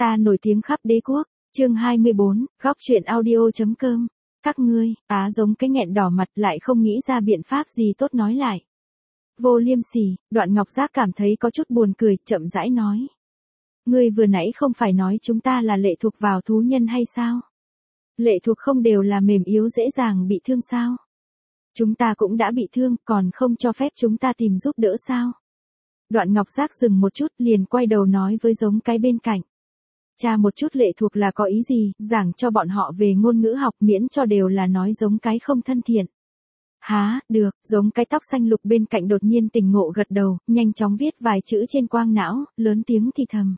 Ta nổi tiếng khắp đế quốc. Chương 24, góc truyện audio.com. Các ngươi, giống cái nghẹn đỏ mặt lại không nghĩ ra biện pháp gì tốt nói lại. Vô liêm sỉ, Đoạn Ngọc Giác cảm thấy có chút buồn cười, chậm rãi nói. Ngươi vừa nãy không phải nói chúng ta là lệ thuộc vào thú nhân hay sao? Lệ thuộc không đều là mềm yếu dễ dàng bị thương sao? Chúng ta cũng đã bị thương, còn không cho phép chúng ta tìm giúp đỡ sao? Đoạn Ngọc Giác dừng một chút liền quay đầu nói với giống cái bên cạnh. Cha một chút lệ thuộc là có ý gì, giảng cho bọn họ về ngôn ngữ học miễn cho đều là nói giống cái không thân thiện. Há, được, giống cái tóc xanh lục bên cạnh đột nhiên tỉnh ngộ gật đầu, nhanh chóng viết vài chữ trên quang não, lớn tiếng thì thầm.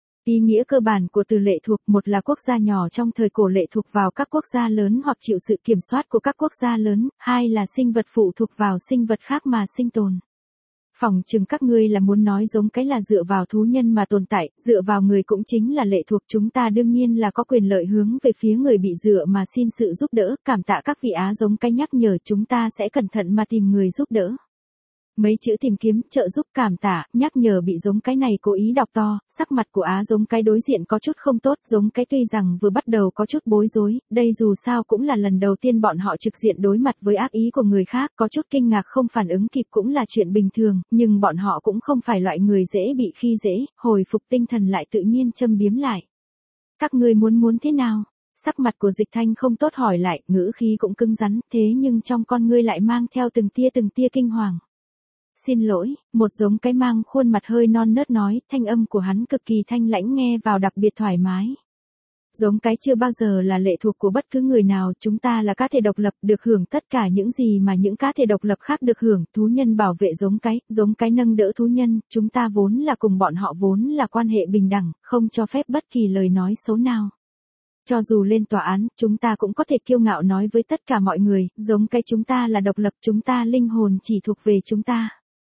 Ý nghĩa cơ bản của từ lệ thuộc, một là quốc gia nhỏ trong thời cổ lệ thuộc vào các quốc gia lớn hoặc chịu sự kiểm soát của các quốc gia lớn, hai là sinh vật phụ thuộc vào sinh vật khác mà sinh tồn. Phỏng chừng các ngươi là muốn nói giống cái là dựa vào thú nhân mà tồn tại, dựa vào người cũng chính là lệ thuộc, chúng ta đương nhiên là có quyền lợi hướng về phía người bị dựa mà xin sự giúp đỡ, cảm tạ các vị giống cái nhắc nhở, chúng ta sẽ cẩn thận mà tìm người giúp đỡ. Mấy chữ tìm kiếm, trợ giúp, cảm tạ, nhắc nhở bị giống cái này cố ý đọc to, sắc mặt của giống cái đối diện có chút không tốt, giống cái tuy rằng vừa bắt đầu có chút bối rối, đây dù sao cũng là lần đầu tiên bọn họ trực diện đối mặt với ác ý của người khác, có chút kinh ngạc không phản ứng kịp cũng là chuyện bình thường, nhưng bọn họ cũng không phải loại người dễ bị khi dễ, hồi phục tinh thần lại tự nhiên châm biếm lại. Các ngươi muốn thế nào? Sắc mặt của Dịch Thanh không tốt hỏi lại, ngữ khí cũng cứng rắn, thế nhưng trong con ngươi lại mang theo từng tia kinh hoàng. Xin lỗi, một giống cái mang khuôn mặt hơi non nớt nói, thanh âm của hắn cực kỳ thanh lãnh nghe vào đặc biệt thoải mái. Giống cái chưa bao giờ là lệ thuộc của bất cứ người nào, chúng ta là cá thể độc lập, được hưởng tất cả những gì mà những cá thể độc lập khác được hưởng, thú nhân bảo vệ giống cái nâng đỡ thú nhân, chúng ta vốn là cùng bọn họ vốn là quan hệ bình đẳng, không cho phép bất kỳ lời nói xấu nào. Cho dù lên tòa án, chúng ta cũng có thể kiêu ngạo nói với tất cả mọi người, giống cái chúng ta là độc lập, chúng ta linh hồn chỉ thuộc về chúng ta.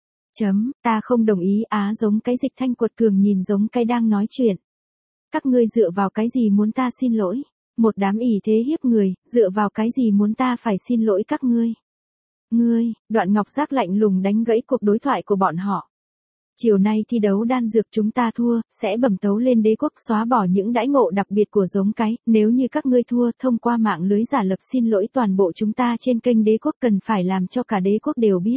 Ta không đồng ý giống cái Dịch Thanh quật cường nhìn giống cái đang nói chuyện. Các ngươi dựa vào cái gì muốn ta xin lỗi? Một đám ỷ thế hiếp người, dựa vào cái gì muốn ta phải xin lỗi các ngươi? Ngươi, Đoạn Ngọc Giác lạnh lùng đánh gãy cuộc đối thoại của bọn họ. Chiều nay thi đấu đan dược chúng ta thua, sẽ bẩm tấu lên đế quốc xóa bỏ những đãi ngộ đặc biệt của giống cái, nếu như các ngươi thua thông qua mạng lưới giả lập xin lỗi toàn bộ chúng ta trên kênh đế quốc cần phải làm cho cả đế quốc đều biết.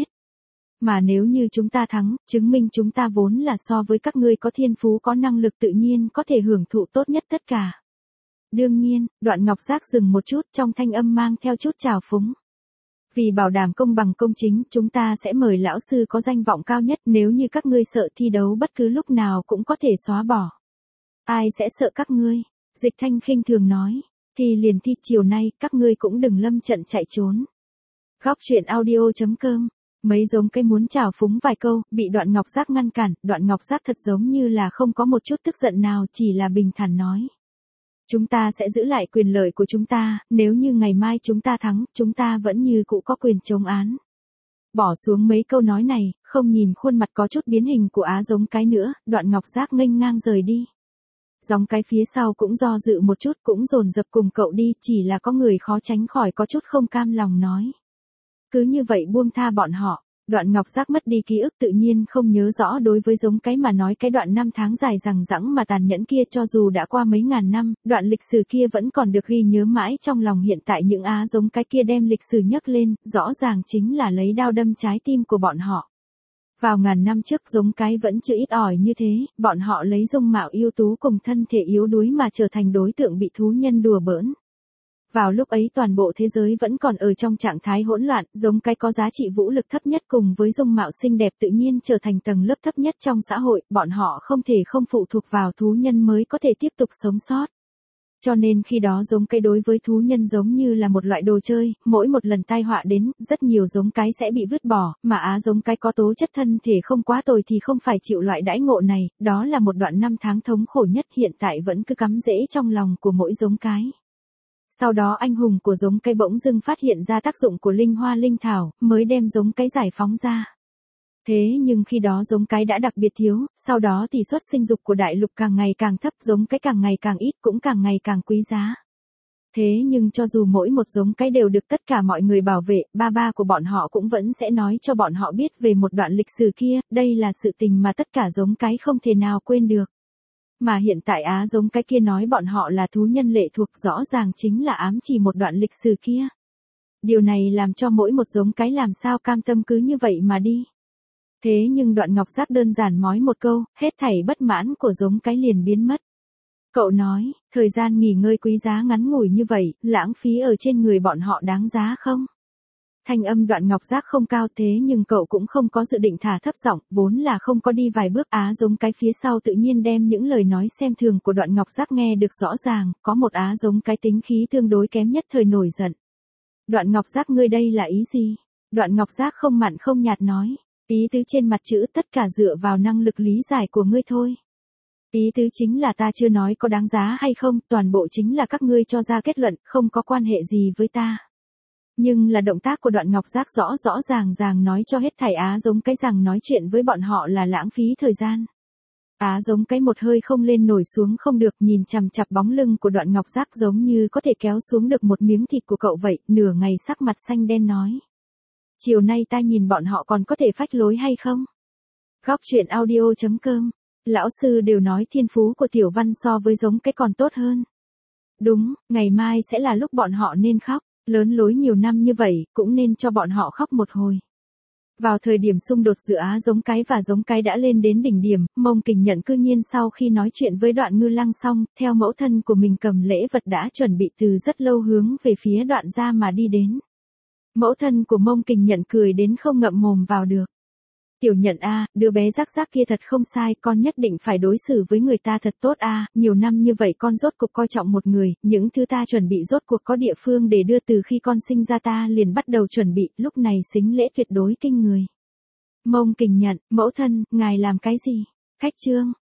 Mà nếu như chúng ta thắng, chứng minh chúng ta vốn là so với các ngươi có thiên phú có năng lực tự nhiên có thể hưởng thụ tốt nhất tất cả. Đương nhiên, Đoạn Ngọc Giác dừng một chút trong thanh âm mang theo chút trào phúng. Vì bảo đảm công bằng công chính, chúng ta sẽ mời lão sư có danh vọng cao nhất, nếu như các ngươi sợ thi đấu bất cứ lúc nào cũng có thể xóa bỏ. Ai sẽ sợ các ngươi? Dịch Thanh khinh thường nói, thì liền thi chiều nay, các ngươi cũng đừng lâm trận chạy trốn. Góc truyện audio.com. Mấy giống cái muốn trào phúng vài câu, bị Đoạn Ngọc Giác ngăn cản, Đoạn Ngọc Giác thật giống như là không có một chút tức giận nào, chỉ là bình thản nói. Chúng ta sẽ giữ lại quyền lợi của chúng ta, nếu như ngày mai chúng ta thắng, chúng ta vẫn như cũ có quyền chống án. Bỏ xuống mấy câu nói này, không nhìn khuôn mặt có chút biến hình của giống cái nữa, Đoạn Ngọc Giác nghênh ngang rời đi. Giống cái phía sau cũng do dự một chút cũng dồn dập cùng cậu đi, chỉ là có người khó tránh khỏi có chút không cam lòng nói. Cứ như vậy buông tha bọn họ, Đoạn Ngọc Giác mất đi ký ức tự nhiên không nhớ rõ đối với giống cái mà nói cái đoạn năm tháng dài dằng dẵng mà tàn nhẫn kia cho dù đã qua mấy ngàn năm, đoạn lịch sử kia vẫn còn được ghi nhớ mãi trong lòng hiện tại những giống cái kia đem lịch sử nhấc lên, rõ ràng chính là lấy đao đâm trái tim của bọn họ. Vào ngàn năm trước giống cái vẫn chưa ít ỏi như thế, bọn họ lấy dung mạo ưu tú cùng thân thể yếu đuối mà trở thành đối tượng bị thú nhân đùa bỡn. Vào lúc ấy toàn bộ thế giới vẫn còn ở trong trạng thái hỗn loạn, giống cái có giá trị vũ lực thấp nhất cùng với dung mạo xinh đẹp tự nhiên trở thành tầng lớp thấp nhất trong xã hội, bọn họ không thể không phụ thuộc vào thú nhân mới có thể tiếp tục sống sót. Cho nên khi đó giống cái đối với thú nhân giống như là một loại đồ chơi, mỗi một lần tai họa đến, rất nhiều giống cái sẽ bị vứt bỏ, mà giống cái có tố chất thân thể không quá tồi thì không phải chịu loại đãi ngộ này, đó là một đoạn năm tháng thống khổ nhất hiện tại vẫn cứ cắm rễ trong lòng của mỗi giống cái. Sau đó anh hùng của giống cây bỗng dưng phát hiện ra tác dụng của linh hoa linh thảo, mới đem giống cái giải phóng ra. Thế nhưng khi đó giống cái đã đặc biệt thiếu, sau đó thì suất sinh dục của đại lục càng ngày càng thấp, giống cái càng ngày càng ít cũng càng ngày càng quý giá. Thế nhưng cho dù mỗi một giống cái đều được tất cả mọi người bảo vệ, ba của bọn họ cũng vẫn sẽ nói cho bọn họ biết về một đoạn lịch sử kia, đây là sự tình mà tất cả giống cái không thể nào quên được. Mà hiện tại Á giống cái kia nói bọn họ là thú nhân lệ thuộc rõ ràng chính là ám chỉ một đoạn lịch sử kia. Điều này làm cho mỗi một giống cái làm sao cam tâm cứ như vậy mà đi. Thế nhưng Đoạn Ngọc Giác đơn giản nói một câu, hết thảy bất mãn của giống cái liền biến mất. Cậu nói, thời gian nghỉ ngơi quý giá ngắn ngủi như vậy, lãng phí ở trên người bọn họ đáng giá không? Thanh âm Đoạn Ngọc Giác không cao thế nhưng cậu cũng không có dự định thả thấp giọng, vốn là không có đi vài bước Á giống cái phía sau tự nhiên đem những lời nói xem thường của Đoạn Ngọc Giác nghe được rõ ràng, có một Á giống cái tính khí tương đối kém nhất thời nổi giận. Đoạn Ngọc Giác ngươi đây là ý gì? Đoạn Ngọc Giác không mặn không nhạt nói, ý tứ trên mặt chữ tất cả dựa vào năng lực lý giải của ngươi thôi. Ý tứ chính là ta chưa nói có đáng giá hay không, toàn bộ chính là các ngươi cho ra kết luận, không có quan hệ gì với ta. Nhưng là động tác của Đoạn Ngọc Giác rõ rõ ràng nói cho hết thảy Á giống cái rằng nói chuyện với bọn họ là lãng phí thời gian. Á giống cái một hơi không lên nổi xuống không được nhìn chằm chặp bóng lưng của Đoạn Ngọc Giác giống như có thể kéo xuống được một miếng thịt của cậu vậy, nửa ngày sắc mặt xanh đen nói. Chiều nay ta nhìn bọn họ còn có thể phách lối hay không? Góc truyện audio.com. Lão sư đều nói thiên phú của Tiểu Văn so với giống cái còn tốt hơn. Đúng, ngày mai sẽ là lúc bọn họ nên khóc, lớn lối nhiều năm như vậy, cũng nên cho bọn họ khóc một hồi. Vào thời điểm xung đột giữa Á giống cái và giống cái đã lên đến đỉnh điểm, Mông Kình Nhận cư nhiên sau khi nói chuyện với Đoạn Ngư Lăng xong, theo mẫu thân của mình cầm lễ vật đã chuẩn bị từ rất lâu hướng về phía Đoạn gia mà đi đến. Mẫu thân của Mông Kình Nhận cười đến không ngậm mồm vào được. Tiểu Nhận a, đứa bé rắc rắc kia thật không sai, con nhất định phải đối xử với người ta thật tốt a, nhiều năm như vậy con rốt cuộc coi trọng một người, những thứ ta chuẩn bị rốt cuộc có địa phương để đưa từ khi con sinh ra ta liền bắt đầu chuẩn bị, lúc này sính lễ tuyệt đối kinh người. Mông Kình Nhận, mẫu thân, ngài làm cái gì? Khách trương,